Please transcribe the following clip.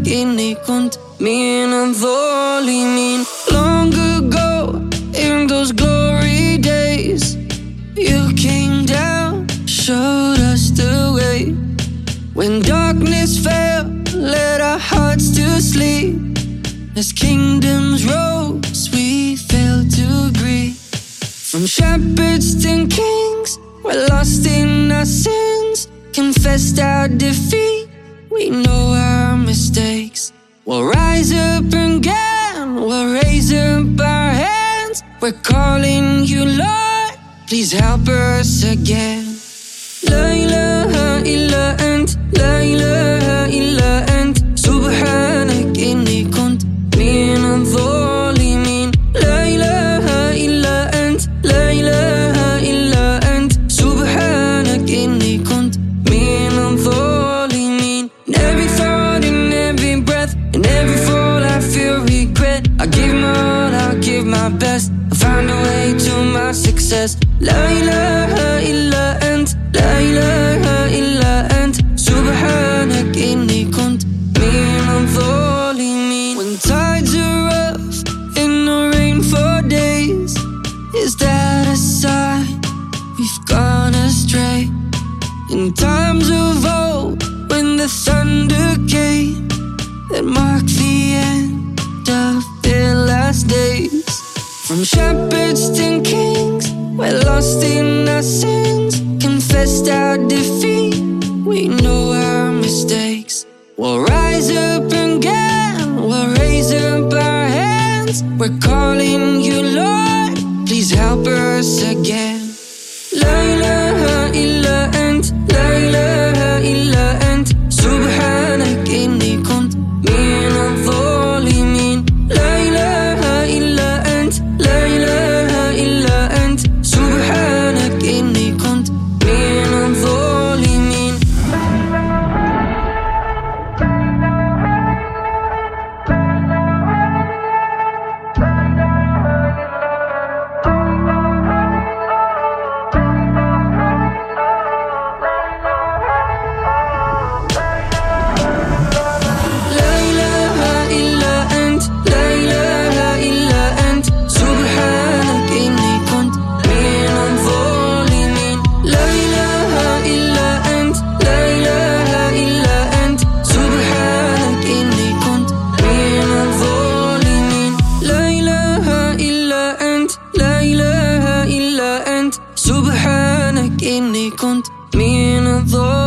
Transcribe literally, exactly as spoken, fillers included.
إني كنت من الظالمين. Long ago, in those glory days, you came down, showed us the way. When darkness fell, led our hearts to sleep. As kingdoms rose, we fell to agree. From shepherds to kings, we're lost in our sins. Confessed our defeat, we know our mistakes. We'll rise up again, we'll raise up our hands. We're calling you, Lord, please help us again. La ilaha illa ant, la ilaha illa ant. Subhanak inni kunt min al-zalimin. La ilaha illa ant, la ilaha illa ant. Subhanak inni kunt min al-zalimin. In every thought, in every breath, in every fall I feel regret. I give my all, I give my best. I find a way to my success. La ilaha illa ant, la ilaha illa ant. Subhanak inni kunt min al-zalimin. When tides are rough and no rain for days, is that a sign we've gone astray? In times of old, when the thunder came, that marked the end of their last days. From shepherds to kings, we're lost in our sins. Confessed our defeat, we know our mistakes. We'll rise up again, we'll raise up our hands. We're calling you, Lord, please help us again. La ilaha illa ant, la ilaha illa ant. Subhanak inni kunt min al-zalimin. La ilaha illa ant, la ilaha illa ant. Subhanak inni kunt min al-zalimin. La ilaha illa ant, la ilaha illa ant. Subhanak inni kunt min al-zalimin. La ilaha illa ant, la ilaha illa ant. Subhanak inni kunt min al-zalimin. La ilaha illa ant, la ilaha illa ant. Subhanak inni kunt min al-zalimin.